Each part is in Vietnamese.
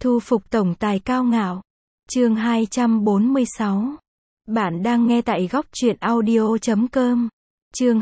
Thu phục tổng tài cao ngạo. Chương 246. Bạn đang nghe tại góc truyện audio.com. Chương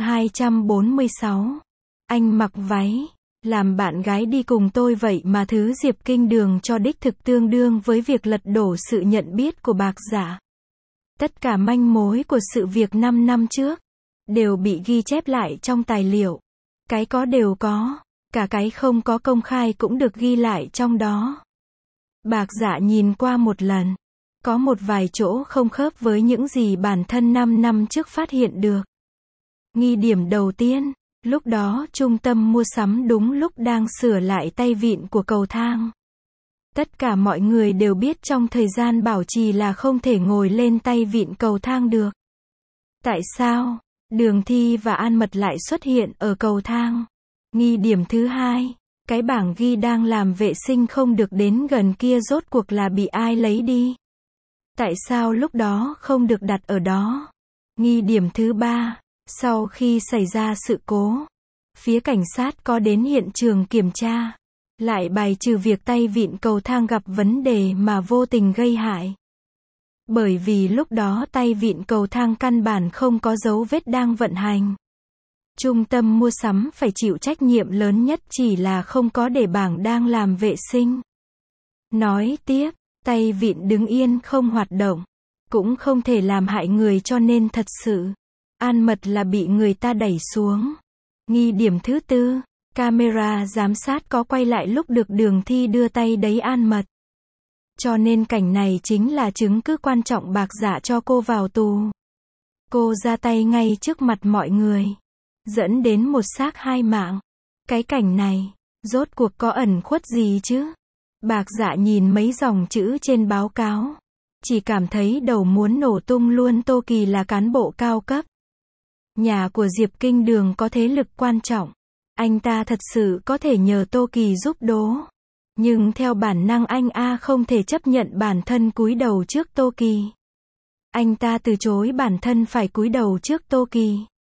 246. Anh mặc váy, làm bạn gái đi cùng tôi vậy mà thứ Diệp Kinh Đường cho đích thực tương đương với việc lật đổ sự nhận biết của Bạc Dạ. Tất cả manh mối của sự việc 5 năm trước đều bị ghi chép lại trong tài liệu. Cái có đều có, cả cái không có công khai cũng được ghi lại trong đó. Bạc Dạ nhìn qua một lần, có một vài chỗ không khớp với những gì bản thân 5 năm trước phát hiện được. Nghi điểm đầu tiên, lúc đó trung tâm mua sắm đúng lúc đang sửa lại tay vịn của cầu thang. Tất cả mọi người đều biết trong thời gian bảo trì là không thể ngồi lên tay vịn cầu thang được. Tại sao Đường Thi và An Mật lại xuất hiện ở cầu thang? Nghi điểm thứ hai, cái bảng ghi đang làm vệ sinh không được đến gần kia rốt cuộc là bị ai lấy đi? Tại sao lúc đó không được đặt ở đó? Nghi điểm thứ ba, sau khi xảy ra sự cố, phía cảnh sát có đến hiện trường kiểm tra, lại bài trừ việc tay vịn cầu thang gặp vấn đề mà vô tình gây hại. Bởi vì lúc đó tay vịn cầu thang căn bản không có dấu vết đang vận hành. Trung tâm mua sắm phải chịu trách nhiệm lớn nhất chỉ là không có để bảng đang làm vệ sinh. Nói tiếp, tay vịn đứng yên không hoạt động, cũng không thể làm hại người cho nên thật sự, An Mật là bị người ta đẩy xuống. Nghi điểm thứ tư, camera giám sát có quay lại lúc được Đường Thi đưa tay đẩy An Mật. Cho nên cảnh này chính là chứng cứ quan trọng Bạc Dạ cho cô vào tù. Cô ra tay ngay trước mặt mọi người, dẫn đến một xác hai mạng. Cái cảnh này, rốt cuộc có ẩn khuất gì chứ? Bạc Dạ nhìn mấy dòng chữ trên báo cáo, chỉ cảm thấy đầu muốn nổ tung luôn. Tô Kỳ là cán bộ cao cấp. Nhà của Diệp Kinh Đường có thế lực quan trọng. Anh ta thật sự có thể nhờ Tô Kỳ giúp đố. Nhưng theo bản năng anh không thể chấp nhận bản thân cúi đầu trước Tô Kỳ. Anh ta từ chối bản thân phải cúi đầu trước Tô Kỳ.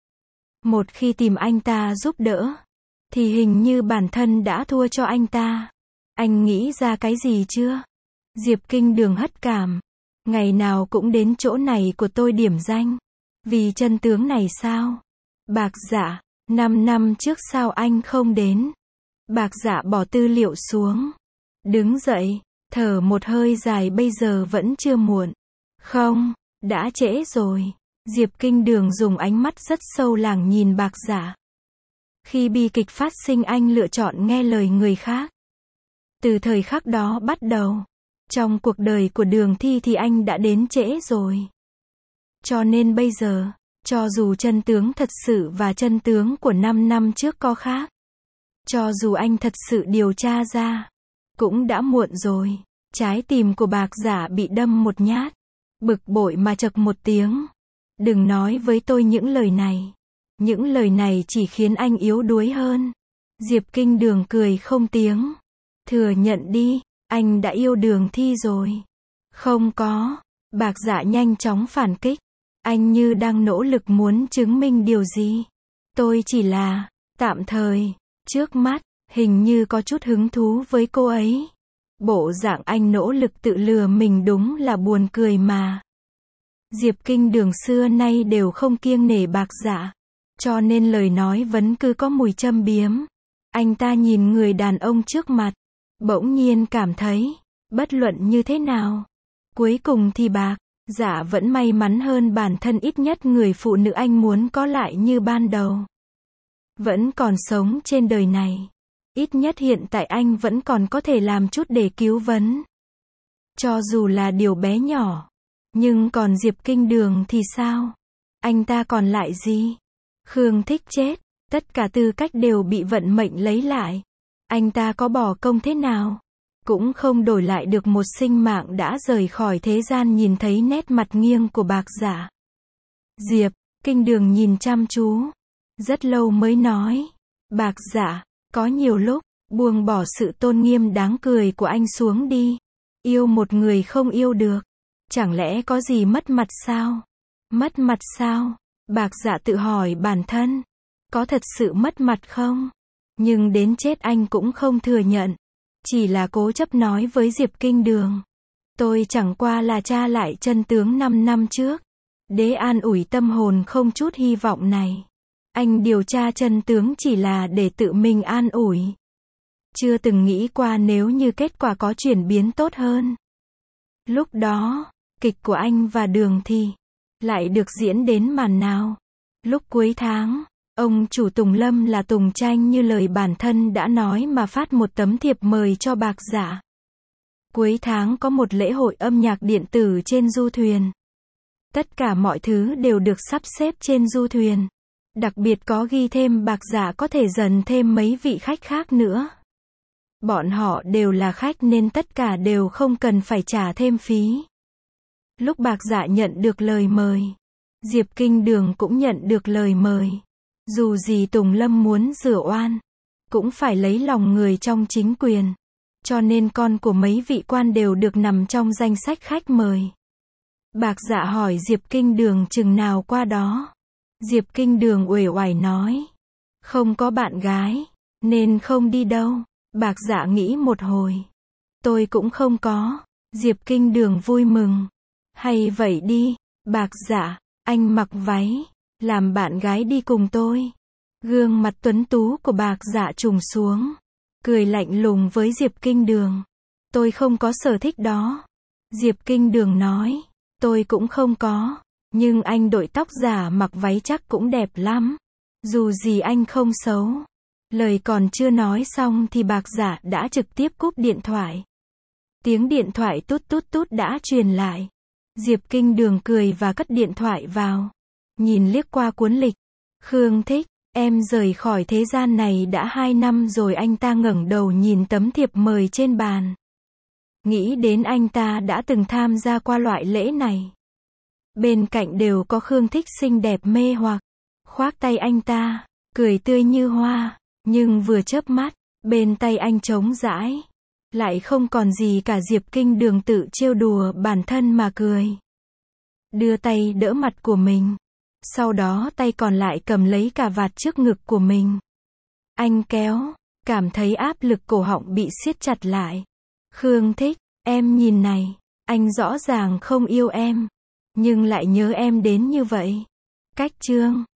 Một khi tìm anh ta giúp đỡ, thì hình như bản thân đã thua cho anh ta. Anh nghĩ ra cái gì chưa? Diệp Kinh Đường hất cảm. Ngày nào cũng đến chỗ này của tôi điểm danh. Vì chân tướng này sao? Bạc Dạ, 5 năm trước sao anh không đến? Bạc Dạ bỏ tư liệu xuống, đứng dậy, thở một hơi dài. Bây giờ vẫn chưa muộn. Không, đã trễ rồi. Diệp Kinh Đường dùng ánh mắt rất sâu lắng nhìn Bạc Dạ. Khi bi kịch phát sinh anh lựa chọn nghe lời người khác. Từ thời khắc đó bắt đầu, trong cuộc đời của Đường Thi thì anh đã đến trễ rồi. Cho nên bây giờ, cho dù chân tướng thật sự và chân tướng của 5 năm trước có khác, cho dù anh thật sự điều tra ra, cũng đã muộn rồi. Trái tim của Bạc Dạ bị đâm một nhát, bực bội mà chậc một tiếng. Đừng nói với tôi những lời này. Những lời này chỉ khiến anh yếu đuối hơn. Diệp Kinh Đường cười không tiếng. Thừa nhận đi, anh đã yêu Đường Thi rồi. Không có. Bạc Dạ nhanh chóng phản kích. Anh như đang nỗ lực muốn chứng minh điều gì. Tôi chỉ là, tạm thời, trước mắt, hình như có chút hứng thú với cô ấy. Bộ dạng anh nỗ lực tự lừa mình đúng là buồn cười mà. Diệp Kinh Đường xưa nay đều không kiêng nể Bạc Dạ, cho nên lời nói vẫn cứ có mùi châm biếm. Anh ta nhìn người đàn ông trước mặt, bỗng nhiên cảm thấy, bất luận như thế nào, cuối cùng thì Bạc Dạ vẫn may mắn hơn bản thân. Ít nhất người phụ nữ anh muốn có lại như ban đầu vẫn còn sống trên đời này. Ít nhất hiện tại anh vẫn còn có thể làm chút để cứu vấn, cho dù là điều bé nhỏ. Nhưng còn Diệp Kinh Đường thì sao? Anh ta còn lại gì? Khương Thích chết, tất cả tư cách đều bị vận mệnh lấy lại. Anh ta có bỏ công thế nào, cũng không đổi lại được một sinh mạng đã rời khỏi thế gian. Nhìn thấy nét mặt nghiêng của Bạc Dạ, Diệp Kinh Đường nhìn chăm chú, rất lâu mới nói, Bạc Dạ, có nhiều lúc, buông bỏ sự tôn nghiêm đáng cười của anh xuống đi. Yêu một người không yêu được, chẳng lẽ có gì mất mặt sao? Mất mặt sao? Bạc Dạ tự hỏi bản thân, có thật sự mất mặt không? Nhưng đến chết anh cũng không thừa nhận. chỉ là cố chấp nói với Diệp Kinh Đường. Tôi chẳng qua là tra lại chân tướng 5 năm trước. Để an ủi tâm hồn không chút hy vọng này. Anh điều tra chân tướng chỉ là để tự mình an ủi. Chưa từng nghĩ qua nếu như kết quả có chuyển biến tốt hơn. Lúc đó, kịch của anh và Đường thì lại được diễn đến màn nào? Lúc cuối tháng, ông chủ Tùng Lâm là Tùng Tranh như lời bản thân đã nói mà phát một tấm thiệp mời cho Bạc Dạ. Cuối tháng có một lễ hội âm nhạc điện tử trên du thuyền. Tất cả mọi thứ đều được sắp xếp trên du thuyền. Đặc biệt có ghi thêm Bạc Dạ có thể dần thêm mấy vị khách khác nữa. Bọn họ đều là khách nên tất cả đều không cần phải trả thêm phí. Lúc Bạc Dạ nhận được lời mời, Diệp Kinh Đường cũng nhận được lời mời. Dù gì Tùng Lâm muốn rửa oan, cũng phải lấy lòng người trong chính quyền. Cho nên con của mấy vị quan đều được nằm trong danh sách khách mời. Bạc Dạ hỏi Diệp Kinh Đường chừng nào qua đó. Diệp Kinh Đường uể oải nói. Không có bạn gái, nên không đi đâu. Bạc Dạ nghĩ một hồi. Tôi cũng không có. Diệp Kinh Đường vui mừng. Hay vậy đi, Bạc Dạ, anh mặc váy, làm bạn gái đi cùng tôi. Gương mặt tuấn tú của Bạc Dạ trùng xuống. Cười lạnh lùng với Diệp Kinh Đường. Tôi không có sở thích đó. Diệp Kinh Đường nói. Tôi cũng không có. Nhưng anh đội tóc giả mặc váy chắc cũng đẹp lắm. Dù gì anh không xấu. Lời còn chưa nói xong thì Bạc Dạ đã trực tiếp cúp điện thoại. Tiếng điện thoại tút tút tút đã truyền lại. Diệp Kinh Đường cười và cất điện thoại vào. Nhìn liếc qua cuốn lịch. Khương Thích, em rời khỏi thế gian này đã 2 năm rồi. Anh ta ngẩng đầu nhìn tấm thiệp mời trên bàn. Nghĩ đến anh ta đã từng tham gia qua loại lễ này. Bên cạnh đều có Khương Thích xinh đẹp mê hoặc. Khoác tay anh ta, cười tươi như hoa. Nhưng vừa chớp mắt, bên tay anh trống rãi. Lại không còn gì cả. Diệp Kinh Đường tự trêu đùa bản thân mà cười. Đưa tay đỡ mặt của mình. Sau đó tay còn lại cầm lấy cà vạt trước ngực của mình. Anh kéo, cảm thấy áp lực cổ họng bị siết chặt lại. Khương Thích, em nhìn này, anh rõ ràng không yêu em, nhưng lại nhớ em đến như vậy. Cách chương